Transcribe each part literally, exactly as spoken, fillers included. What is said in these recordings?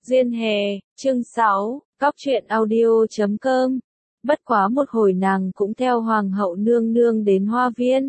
Duyên Hề, chương sáu, cóc truyện audio chấm com. Bất quá một hồi nàng cũng theo hoàng hậu nương nương đến hoa viên.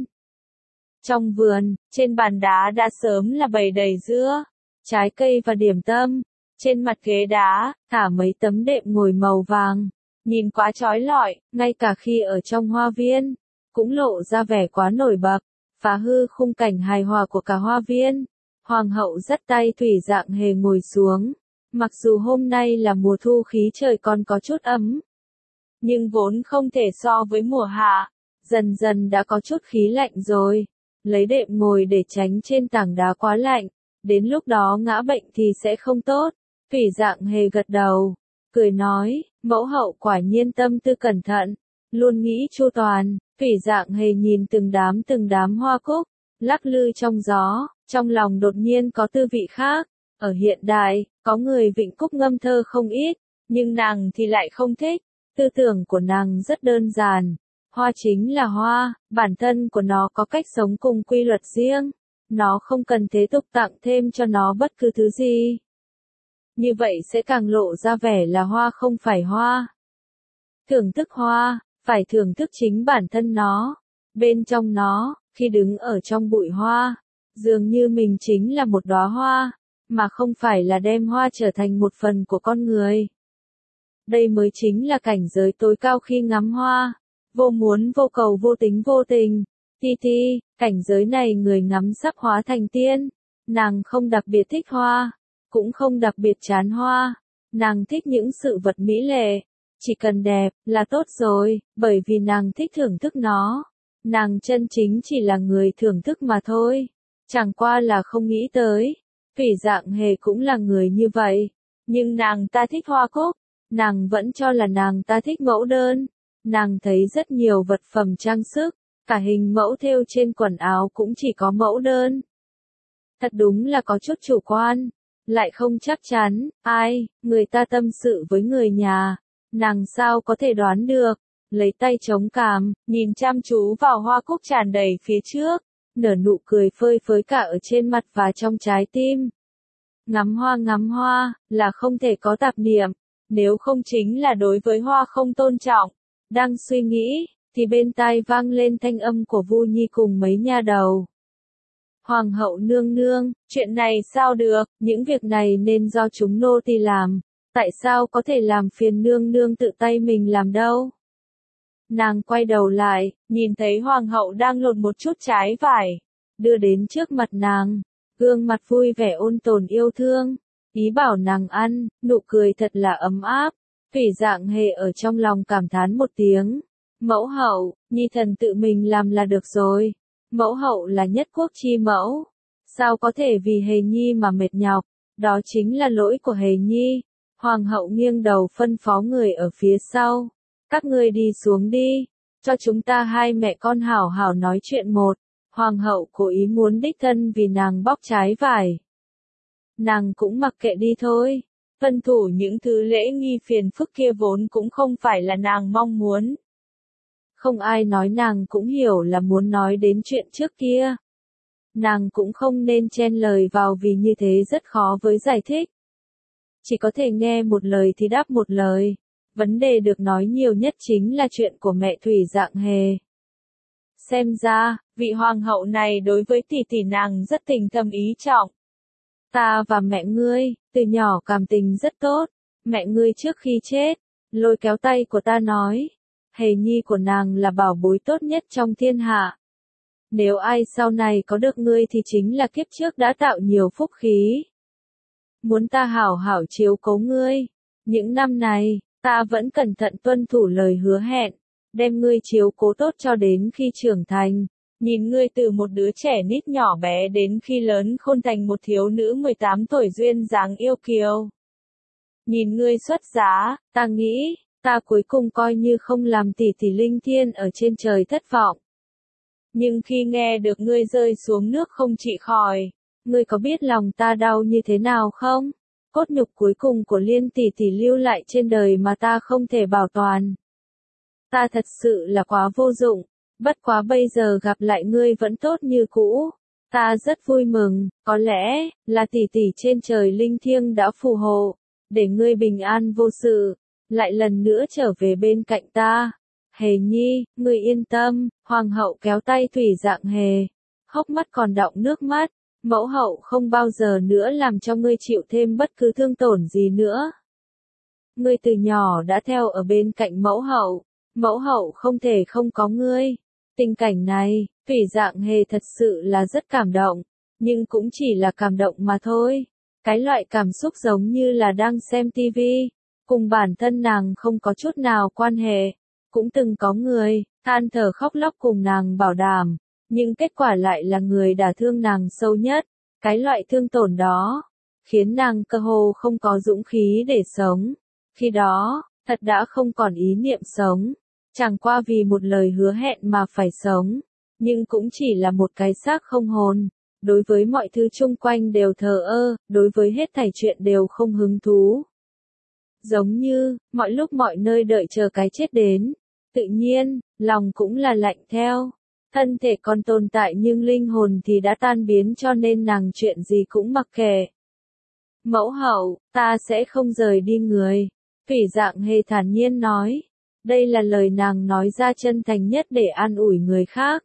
Trong vườn, trên bàn đá đã sớm là bày đầy dưa, trái cây và điểm tâm. Trên mặt ghế đá, thả mấy tấm đệm ngồi màu vàng, nhìn quá chói lọi, ngay cả khi ở trong hoa viên, cũng lộ ra vẻ quá nổi bật, phá hư khung cảnh hài hòa của cả hoa viên. Hoàng hậu dắt tay Thủy Dạng Hề ngồi xuống. Mặc dù hôm nay là mùa thu khí trời còn có chút ấm, nhưng vốn không thể so với mùa hạ, dần dần đã có chút khí lạnh rồi. Lấy đệm ngồi để tránh trên tảng đá quá lạnh, đến lúc đó ngã bệnh thì sẽ không tốt. Thủy Dạng Hề gật đầu, cười nói, mẫu hậu quả nhiên tâm tư cẩn thận, luôn nghĩ chu toàn. Thủy Dạng Hề nhìn từng đám từng đám hoa cúc, lắc lư trong gió, trong lòng đột nhiên có tư vị khác. Ở hiện đại, có người vịnh cúc ngâm thơ không ít, nhưng nàng thì lại không thích. Tư tưởng của nàng rất đơn giản. Hoa chính là hoa, bản thân của nó có cách sống cùng quy luật riêng. Nó không cần thế tục tặng thêm cho nó bất cứ thứ gì. Như vậy sẽ càng lộ ra vẻ là hoa không phải hoa. Thưởng thức hoa, phải thưởng thức chính bản thân nó. Bên trong nó, khi đứng ở trong bụi hoa, dường như mình chính là một đóa hoa, mà không phải là đem hoa trở thành một phần của con người. Đây mới chính là cảnh giới tối cao khi ngắm hoa. Vô muốn vô cầu vô tính vô tình. Ti ti, cảnh giới này người ngắm sắp hóa thành tiên. Nàng không đặc biệt thích hoa, cũng không đặc biệt chán hoa. Nàng thích những sự vật mỹ lệ. Chỉ cần đẹp, là tốt rồi, bởi vì nàng thích thưởng thức nó. Nàng chân chính chỉ là người thưởng thức mà thôi. Chẳng qua là không nghĩ tới. Thủy Dạng Hề cũng là người như vậy. Nhưng nàng ta thích hoa cúc. Nàng vẫn cho là nàng ta thích mẫu đơn. Nàng thấy rất nhiều vật phẩm trang sức, cả hình mẫu thêu trên quần áo cũng chỉ có mẫu đơn. Thật đúng là có chút chủ quan, lại không chắc chắn. Ai, người ta tâm sự với người nhà, nàng sao có thể đoán được. Lấy tay chống cằm, nhìn chăm chú vào hoa cúc tràn đầy phía trước, nở nụ cười phơi phới cả ở trên mặt và trong trái tim. Ngắm hoa ngắm hoa, là không thể có tạp niệm, nếu không chính là đối với hoa không tôn trọng. Đang suy nghĩ, thì bên tai vang lên thanh âm của Vu Nhi cùng mấy nha đầu. Hoàng hậu nương nương, chuyện này sao được, những việc này nên do chúng nô tỳ làm, tại sao có thể làm phiền nương nương tự tay mình làm đâu? Nàng quay đầu lại, nhìn thấy hoàng hậu đang lột một chút trái vải, đưa đến trước mặt nàng, gương mặt vui vẻ ôn tồn yêu thương, ý bảo nàng ăn, nụ cười thật là ấm áp. Thủy Dạng Hề ở trong lòng cảm thán một tiếng. Mẫu hậu, nhi thần tự mình làm là được rồi. Mẫu hậu là nhất quốc chi mẫu. Sao có thể vì Hề Nhi mà mệt nhọc, đó chính là lỗi của Hề Nhi. Hoàng hậu nghiêng đầu phân phó người ở phía sau. Các ngươi đi xuống đi, cho chúng ta hai mẹ con hảo hảo nói chuyện một. Hoàng hậu cố ý muốn đích thân vì nàng bóc trái vải. Nàng cũng mặc kệ đi thôi. Tuân thủ những thứ lễ nghi phiền phức kia vốn cũng không phải là nàng mong muốn. Không ai nói nàng cũng hiểu là muốn nói đến chuyện trước kia. Nàng cũng không nên chen lời vào vì như thế rất khó với giải thích. Chỉ có thể nghe một lời thì đáp một lời. Vấn đề được nói nhiều nhất chính là chuyện của mẹ Thủy Dạng Hề. Xem ra, vị hoàng hậu này đối với tỷ tỷ nàng rất tình thâm ý trọng. Ta và mẹ ngươi, từ nhỏ cảm tình rất tốt. Mẹ ngươi trước khi chết, lôi kéo tay của ta nói, Hề Nhi của nàng là bảo bối tốt nhất trong thiên hạ. Nếu ai sau này có được ngươi thì chính là kiếp trước đã tạo nhiều phúc khí. Muốn ta hảo hảo chiếu cố ngươi. Những năm này, ta vẫn cẩn thận tuân thủ lời hứa hẹn, đem ngươi chiếu cố tốt cho đến khi trưởng thành. Nhìn ngươi từ một đứa trẻ nít nhỏ bé đến khi lớn khôn thành một thiếu nữ mười tám tuổi duyên dáng yêu kiều. Nhìn ngươi xuất giá, ta nghĩ, ta cuối cùng coi như không làm tỷ tỷ linh thiên ở trên trời thất vọng. Nhưng khi nghe được ngươi rơi xuống nước không trị khỏi, ngươi có biết lòng ta đau như thế nào không? Cốt nhục cuối cùng của Liên tỷ tỷ lưu lại trên đời mà ta không thể bảo toàn. Ta thật sự là quá vô dụng. Bất quá bây giờ gặp lại ngươi vẫn tốt như cũ. Ta rất vui mừng, có lẽ là tỷ tỷ trên trời linh thiêng đã phù hộ. để ngươi bình an vô sự, lại lần nữa trở về bên cạnh ta. Hề nhi, ngươi yên tâm, hoàng hậu kéo tay Thủy Dạng Hề, hốc mắt còn đọng nước mắt, mẫu hậu không bao giờ nữa làm cho ngươi chịu thêm bất cứ thương tổn gì nữa. Ngươi từ nhỏ đã theo ở bên cạnh mẫu hậu, mẫu hậu không thể không có ngươi. Tình cảnh này, Thủy Dạng Hề thật sự là rất cảm động, nhưng cũng chỉ là cảm động mà thôi. Cái loại cảm xúc giống như là đang xem tivi, cùng bản thân nàng không có chút nào quan hệ. Cũng từng có người, than thở khóc lóc cùng nàng bảo đảm, nhưng kết quả lại là người đả thương nàng sâu nhất. Cái loại thương tổn đó, khiến nàng cơ hồ không có dũng khí để sống. Khi đó, thật đã không còn ý niệm sống, chẳng qua vì một lời hứa hẹn mà phải sống, nhưng cũng chỉ là một cái xác không hồn. Đối với mọi thứ chung quanh đều thờ ơ, đối với hết thảy chuyện đều không hứng thú. Giống như, mọi lúc mọi nơi đợi chờ cái chết đến. Tự nhiên, lòng cũng là lạnh theo. Thân thể còn tồn tại nhưng linh hồn thì đã tan biến, cho nên nàng chuyện gì cũng mặc kệ. Mẫu hậu, ta sẽ không rời đi người. Thủy Dạng Hề thản nhiên nói. Đây là lời nàng nói ra chân thành nhất để an ủi người khác.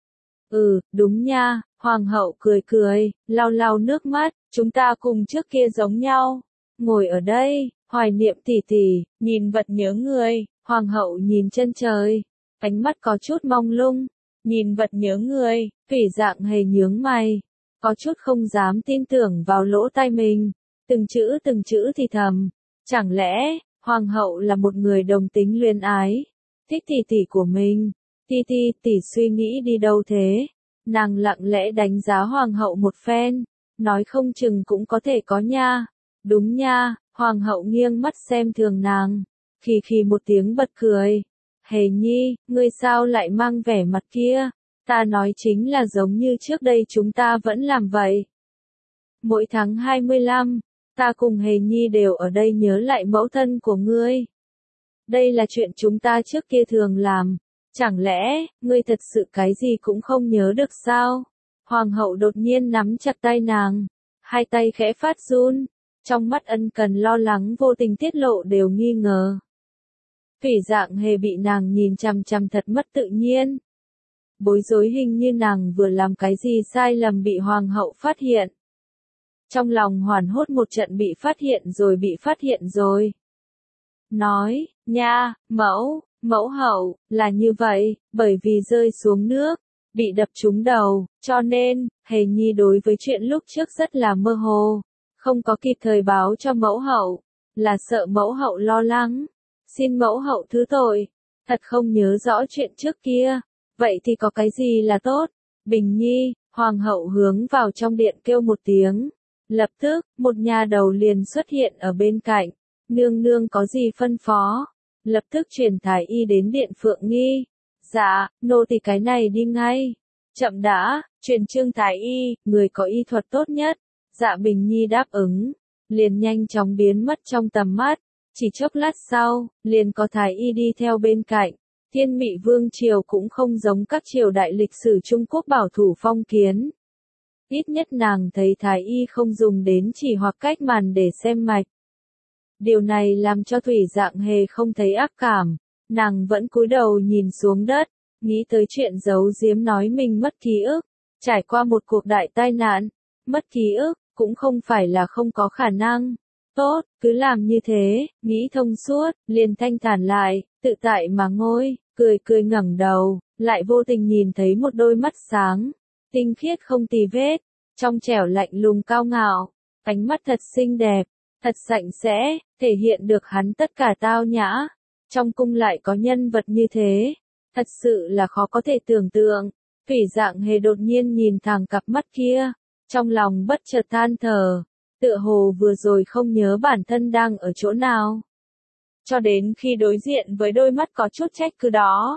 Ừ, đúng nha, hoàng hậu cười cười, lau lau nước mắt, chúng ta cùng trước kia giống nhau. Ngồi ở đây, hoài niệm tỉ tỉ, nhìn vật nhớ người, hoàng hậu nhìn chân trời, ánh mắt có chút mông lung, nhìn vật nhớ người, Thủy Dạng Hề nhướng mày, có chút không dám tin tưởng vào lỗ tai mình, từng chữ từng chữ thì thầm, chẳng lẽ, hoàng hậu là một người đồng tính luyến ái, thích tỉ tỉ của mình. Ti ti, tỷ suy nghĩ đi đâu thế? Nàng lặng lẽ đánh giá hoàng hậu một phen, nói không chừng cũng có thể có nha. Đúng nha, hoàng hậu nghiêng mắt xem thường nàng, khì khì một tiếng bật cười. Hề nhi, ngươi sao lại mang vẻ mặt kia? Ta nói chính là giống như trước đây chúng ta vẫn làm vậy. Mỗi tháng hai mươi lăm, ta cùng Hề nhi đều ở đây nhớ lại mẫu thân của ngươi. Đây là chuyện chúng ta trước kia thường làm. Chẳng lẽ, ngươi thật sự cái gì cũng không nhớ được sao? Hoàng hậu đột nhiên nắm chặt tay nàng, hai tay khẽ phát run, trong mắt ân cần lo lắng vô tình tiết lộ đều nghi ngờ. Thủy Dạng Hề bị nàng nhìn chằm chằm thật mất tự nhiên. Bối rối, hình như nàng vừa làm cái gì sai lầm bị hoàng hậu phát hiện. Trong lòng hoảng hốt một trận, bị phát hiện rồi bị phát hiện rồi. Nói, nha, mẫu. Mẫu hậu, là như vậy, bởi vì rơi xuống nước, bị đập trúng đầu, cho nên, Hề nhi đối với chuyện lúc trước rất là mơ hồ, không có kịp thời báo cho mẫu hậu, là sợ mẫu hậu lo lắng, xin mẫu hậu thứ tội, thật không nhớ rõ chuyện trước kia, vậy thì có cái gì là tốt? Bình nhi, hoàng hậu hướng vào trong điện kêu một tiếng, lập tức, một nha đầu liền xuất hiện ở bên cạnh, nương nương có gì phân phó? Lập tức truyền thái y đến điện Phượng Nghi. Dạ, nô tỳ cái này đi ngay. Chậm đã, truyền Trương thái y, người có y thuật tốt nhất. Dạ Bình Nhi đáp ứng, liền nhanh chóng biến mất trong tầm mắt. Chỉ chốc lát sau, liền có thái y đi theo bên cạnh. Thiên Mị Vương triều cũng không giống các triều đại lịch sử Trung Quốc bảo thủ phong kiến. Ít nhất nàng thấy thái y không dùng đến chỉ hoặc cách màn để xem mạch. Điều này làm cho Thủy Dạng Hề không thấy ác cảm, nàng vẫn cúi đầu nhìn xuống đất, nghĩ tới chuyện giấu giếm nói mình mất ký ức, trải qua một cuộc đại tai nạn, mất ký ức, cũng không phải là không có khả năng. Tốt, cứ làm như thế, nghĩ thông suốt, liền thanh thản lại, tự tại mà ngồi, cười cười ngẩng đầu, lại vô tình nhìn thấy một đôi mắt sáng, tinh khiết không tì vết, trong trẻo lạnh lùng cao ngạo, ánh mắt thật xinh đẹp. Thật sạch sẽ, thể hiện được hắn tất cả tao nhã. Trong cung lại có nhân vật như thế. Thật sự là khó có thể tưởng tượng. Thủy Dạng Hề đột nhiên nhìn thẳng cặp mắt kia. Trong lòng bất chợt than thở. Tựa hồ vừa rồi không nhớ bản thân đang ở chỗ nào. Cho đến khi đối diện với đôi mắt có chút trách cứ đó.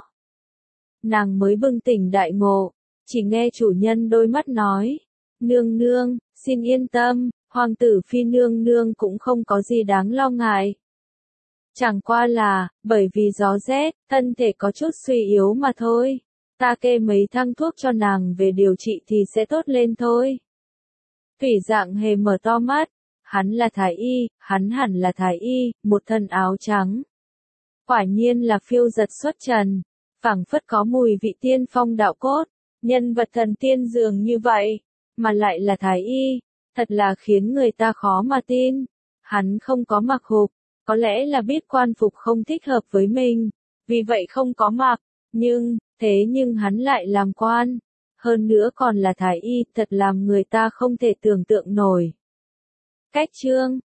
Nàng mới bừng tỉnh đại ngộ. Chỉ nghe chủ nhân đôi mắt nói. Nương nương, xin yên tâm. Hoàng tử phi nương nương cũng không có gì đáng lo ngại. Chẳng qua là, bởi vì gió rét, thân thể có chút suy yếu mà thôi. Ta kê mấy thang thuốc cho nàng về điều trị thì sẽ tốt lên thôi. Thủy Dạng Hề mở to mắt, Hắn là thái y, hắn hẳn là thái y, một thân áo trắng. Quả nhiên là phiêu giật xuất trần, phảng phất có mùi vị tiên phong đạo cốt, nhân vật thần tiên dường như vậy, mà lại là thái y, thật là khiến người ta khó mà tin. Hắn không có mặc phục, có lẽ là biết quan phục không thích hợp với mình, vì vậy không có mặc, nhưng, thế nhưng hắn lại làm quan, hơn nữa còn là thái y, thật làm người ta không thể tưởng tượng nổi. Cách chương